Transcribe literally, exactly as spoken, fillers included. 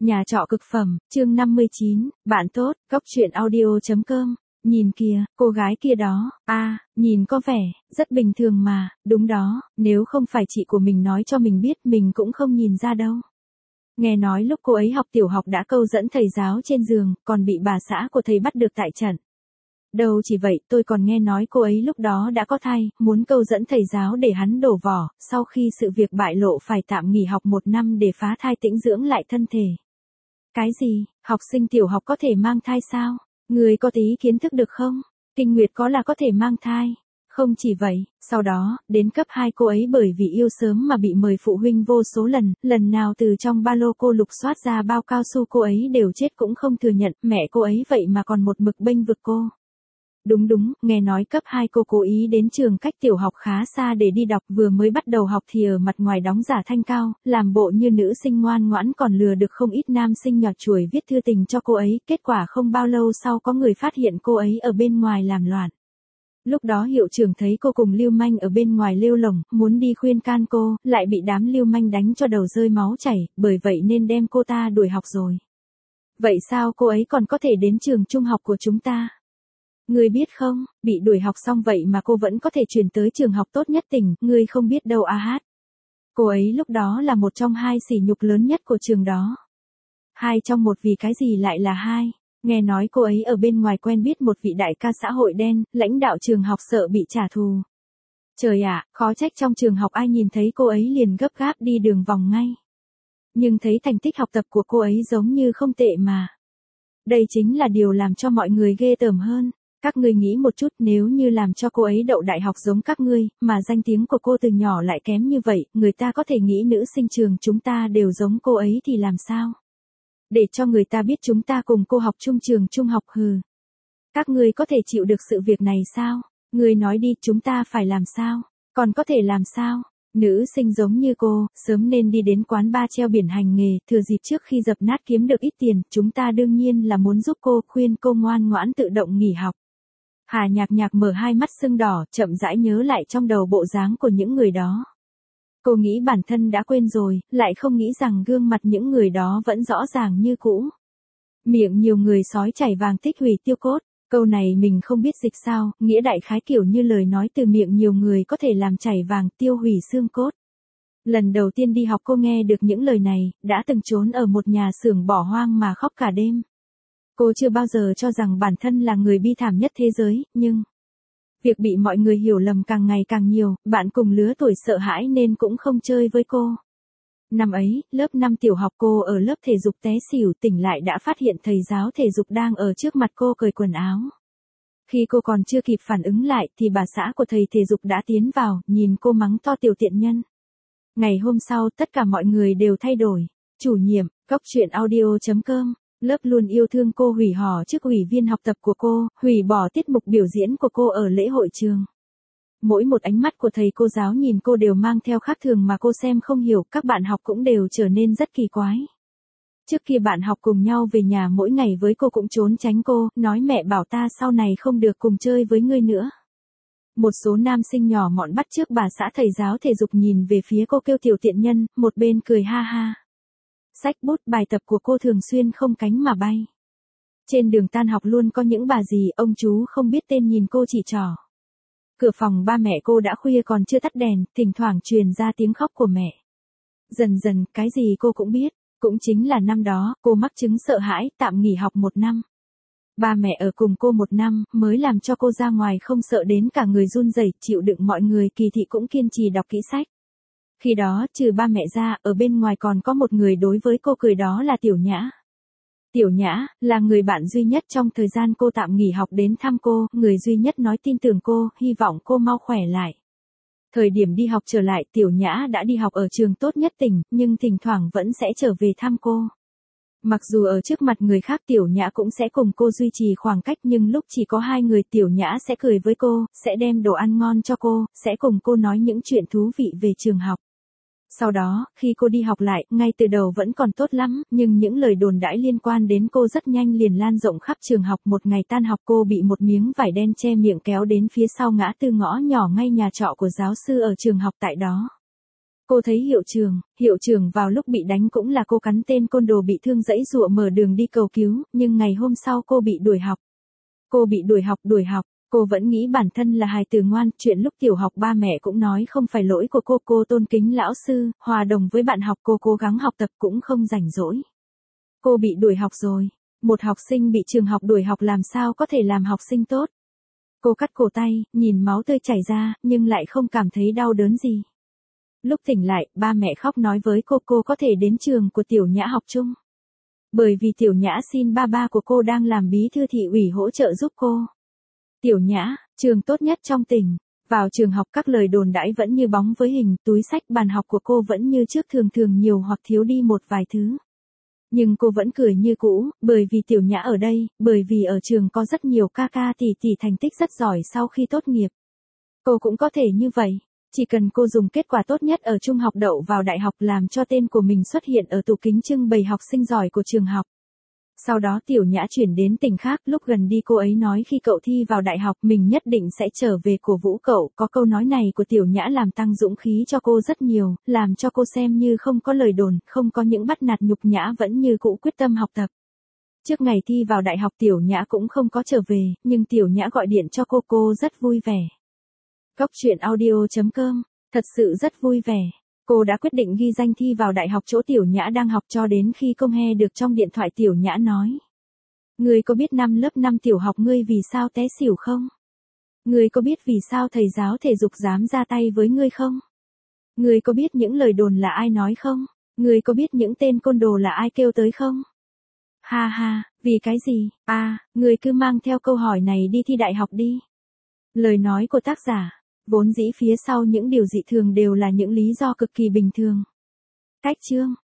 Nhà trọ cực phẩm, chương năm mươi chín, bạn tốt, góc truyện audio chấm com. Nhìn kìa, cô gái kia đó, a, à, nhìn có vẻ, rất bình thường mà, đúng đó, nếu không phải chị của mình nói cho mình biết mình cũng không nhìn ra đâu. Nghe nói lúc cô ấy học tiểu học đã câu dẫn thầy giáo trên giường, còn bị bà xã của thầy bắt được tại trận. Đâu chỉ vậy, tôi còn nghe nói cô ấy lúc đó đã có thai, muốn câu dẫn thầy giáo để hắn đổ vỏ, sau khi sự việc bại lộ phải tạm nghỉ học một năm để phá thai tĩnh dưỡng lại thân thể. Cái gì, học sinh tiểu học có thể mang thai sao? Người có tí kiến thức được không? Kinh nguyệt có là có thể mang thai. Không chỉ vậy, sau đó, đến cấp hai cô ấy bởi vì yêu sớm mà bị mời phụ huynh vô số lần, lần nào từ trong ba lô cô lục soát ra bao cao su cô ấy đều chết cũng không thừa nhận, mẹ cô ấy vậy mà còn một mực bênh vực cô. Đúng đúng, nghe nói cấp hai cô cố ý đến trường cách tiểu học khá xa để đi đọc, vừa mới bắt đầu học thì ở mặt ngoài đóng giả thanh cao, làm bộ như nữ sinh ngoan ngoãn, còn lừa được không ít nam sinh nhọt chuổi viết thư tình cho cô ấy, kết quả không bao lâu sau có người phát hiện cô ấy ở bên ngoài làm loạn. Lúc đó hiệu trưởng thấy cô cùng lưu manh ở bên ngoài lêu lổng, muốn đi khuyên can cô, lại bị đám lưu manh đánh cho đầu rơi máu chảy, bởi vậy nên đem cô ta đuổi học rồi. Vậy sao cô ấy còn có thể đến trường trung học của chúng ta? Ngươi biết không, bị đuổi học xong vậy mà cô vẫn có thể chuyển tới trường học tốt nhất tỉnh, ngươi không biết đâu a hát. Cô ấy lúc đó là một trong hai sỉ nhục lớn nhất của trường đó. Hai trong một, vì cái gì lại là hai? Nghe nói cô ấy ở bên ngoài quen biết một vị đại ca xã hội đen, lãnh đạo trường học sợ bị trả thù. Trời ạ, khó trách trong trường học ai nhìn thấy cô ấy liền gấp gáp đi đường vòng ngay. Nhưng thấy thành tích học tập của cô ấy giống như không tệ mà. Đây chính là điều làm cho mọi người ghê tởm hơn. Các ngươi nghĩ một chút, nếu như làm cho cô ấy đậu đại học giống các ngươi, mà danh tiếng của cô từ nhỏ lại kém như vậy, người ta có thể nghĩ nữ sinh trường chúng ta đều giống cô ấy thì làm sao? Để cho người ta biết chúng ta cùng cô học chung trường trung học hừ. Các ngươi có thể chịu được sự việc này sao? Ngươi nói đi, chúng ta phải làm sao? Còn có thể làm sao? Nữ sinh giống như cô, sớm nên đi đến quán bar treo biển hành nghề, thừa dịp trước khi dập nát kiếm được ít tiền, chúng ta đương nhiên là muốn giúp cô, khuyên cô ngoan ngoãn tự động nghỉ học. Hà Nhạc Nhạc mở hai mắt sưng đỏ, chậm rãi nhớ lại trong đầu bộ dáng của những người đó. Cô nghĩ bản thân đã quên rồi, lại không nghĩ rằng gương mặt những người đó vẫn rõ ràng như cũ. Miệng nhiều người sói chảy vàng tích hủy tiêu cốt, câu này mình không biết dịch sao, nghĩa đại khái kiểu như lời nói từ miệng nhiều người có thể làm chảy vàng tiêu hủy xương cốt. Lần đầu tiên đi học cô nghe được những lời này, đã từng trốn ở một nhà xưởng bỏ hoang mà khóc cả đêm. Cô chưa bao giờ cho rằng bản thân là người bi thảm nhất thế giới, nhưng việc bị mọi người hiểu lầm càng ngày càng nhiều, bạn cùng lứa tuổi sợ hãi nên cũng không chơi với cô. Năm ấy, lớp năm tiểu học cô ở lớp thể dục té xỉu, tỉnh lại đã phát hiện thầy giáo thể dục đang ở trước mặt cô cởi quần áo. Khi cô còn chưa kịp phản ứng lại thì bà xã của thầy thể dục đã tiến vào, nhìn cô mắng to tiểu tiện nhân. Ngày hôm sau tất cả mọi người đều thay đổi. Chủ nhiệm, góc truyện audio chấm com. Lớp luôn yêu thương cô hủy hò chức ủy viên học tập của cô, hủy bỏ tiết mục biểu diễn của cô ở lễ hội trường. Mỗi một ánh mắt của thầy cô giáo nhìn cô đều mang theo khác thường mà cô xem không hiểu, các bạn học cũng đều trở nên rất kỳ quái. Trước kia bạn học cùng nhau về nhà mỗi ngày với cô cũng trốn tránh cô, nói mẹ bảo ta sau này không được cùng chơi với ngươi nữa. Một số nam sinh nhỏ mọn bắt chước bà xã thầy giáo thể dục nhìn về phía cô kêu tiểu tiện nhân, một bên cười ha ha. Sách bút bài tập của cô thường xuyên không cánh mà bay. Trên đường tan học luôn có những bà dì, ông chú không biết tên nhìn cô chỉ trỏ. Cửa phòng ba mẹ cô đã khuya còn chưa tắt đèn, thỉnh thoảng truyền ra tiếng khóc của mẹ. Dần dần, cái gì cô cũng biết, cũng chính là năm đó, cô mắc chứng sợ hãi, tạm nghỉ học một năm. Ba mẹ ở cùng cô một năm, mới làm cho cô ra ngoài không sợ đến cả người run rẩy, chịu đựng mọi người kỳ thị cũng kiên trì đọc kỹ sách. Khi đó, trừ ba mẹ ra, ở bên ngoài còn có một người đối với cô cười, đó là Tiểu Nhã. Tiểu Nhã, là người bạn duy nhất trong thời gian cô tạm nghỉ học đến thăm cô, người duy nhất nói tin tưởng cô, hy vọng cô mau khỏe lại. Thời điểm đi học trở lại, Tiểu Nhã đã đi học ở trường tốt nhất tỉnh, nhưng thỉnh thoảng vẫn sẽ trở về thăm cô. Mặc dù ở trước mặt người khác Tiểu Nhã cũng sẽ cùng cô duy trì khoảng cách, nhưng lúc chỉ có hai người Tiểu Nhã sẽ cười với cô, sẽ đem đồ ăn ngon cho cô, sẽ cùng cô nói những chuyện thú vị về trường học. Sau đó, khi cô đi học lại, ngay từ đầu vẫn còn tốt lắm, nhưng những lời đồn đãi liên quan đến cô rất nhanh liền lan rộng khắp trường học. Một ngày tan học cô bị một miếng vải đen che miệng kéo đến phía sau ngã tư ngõ nhỏ ngay nhà trọ của giáo sư ở trường học tại đó. Cô thấy hiệu trưởng, hiệu trưởng vào lúc bị đánh cũng là cô cắn tên côn đồ bị thương giãy giụa mở đường đi cầu cứu, nhưng ngày hôm sau cô bị đuổi học. Cô bị đuổi học đuổi học, cô vẫn nghĩ bản thân là hài tử ngoan, chuyện lúc tiểu học ba mẹ cũng nói không phải lỗi của cô, cô tôn kính lão sư, hòa đồng với bạn học, cô cố gắng học tập cũng không rảnh rỗi. Cô bị đuổi học rồi, một học sinh bị trường học đuổi học làm sao có thể làm học sinh tốt. Cô cắt cổ tay, nhìn máu tươi chảy ra, nhưng lại không cảm thấy đau đớn gì. Lúc tỉnh lại, ba mẹ khóc nói với cô cô có thể đến trường của Tiểu Nhã học chung. Bởi vì Tiểu Nhã xin ba ba của cô đang làm bí thư thị ủy hỗ trợ giúp cô. Tiểu Nhã, trường tốt nhất trong tỉnh. Vào trường học các lời đồn đãi vẫn như bóng với hình, túi sách bàn học của cô vẫn như trước, thường thường nhiều hoặc thiếu đi một vài thứ. Nhưng cô vẫn cười như cũ, bởi vì Tiểu Nhã ở đây, bởi vì ở trường có rất nhiều ca ca tỷ tỷ thành tích rất giỏi sau khi tốt nghiệp. Cô cũng có thể như vậy. Chỉ cần cô dùng kết quả tốt nhất ở trung học đậu vào đại học làm cho tên của mình xuất hiện ở tủ kính trưng bày học sinh giỏi của trường học. Sau đó Tiểu Nhã chuyển đến tỉnh khác, lúc gần đi cô ấy nói khi cậu thi vào đại học mình nhất định sẽ trở về cổ vũ cậu, có câu nói này của Tiểu Nhã làm tăng dũng khí cho cô rất nhiều, làm cho cô xem như không có lời đồn, không có những bắt nạt nhục nhã, vẫn như cũ quyết tâm học tập. Trước ngày thi vào đại học Tiểu Nhã cũng không có trở về, nhưng Tiểu Nhã gọi điện cho cô, cô rất vui vẻ. Góc truyện audio chấm com, thật sự rất vui vẻ. Cô đã quyết định ghi danh thi vào đại học chỗ Tiểu Nhã đang học cho đến khi cô nghe được trong điện thoại Tiểu Nhã nói. Ngươi có biết năm lớp năm tiểu học ngươi vì sao té xỉu không? Ngươi có biết vì sao thầy giáo thể dục dám ra tay với ngươi không? Ngươi có biết những lời đồn là ai nói không? Ngươi có biết những tên côn đồ là ai kêu tới không? Ha ha, vì cái gì? À, ngươi cứ mang theo câu hỏi này đi thi đại học đi. Lời nói của tác giả, vốn dĩ phía sau những điều dị thường đều là những lý do cực kỳ bình thường. Cách chương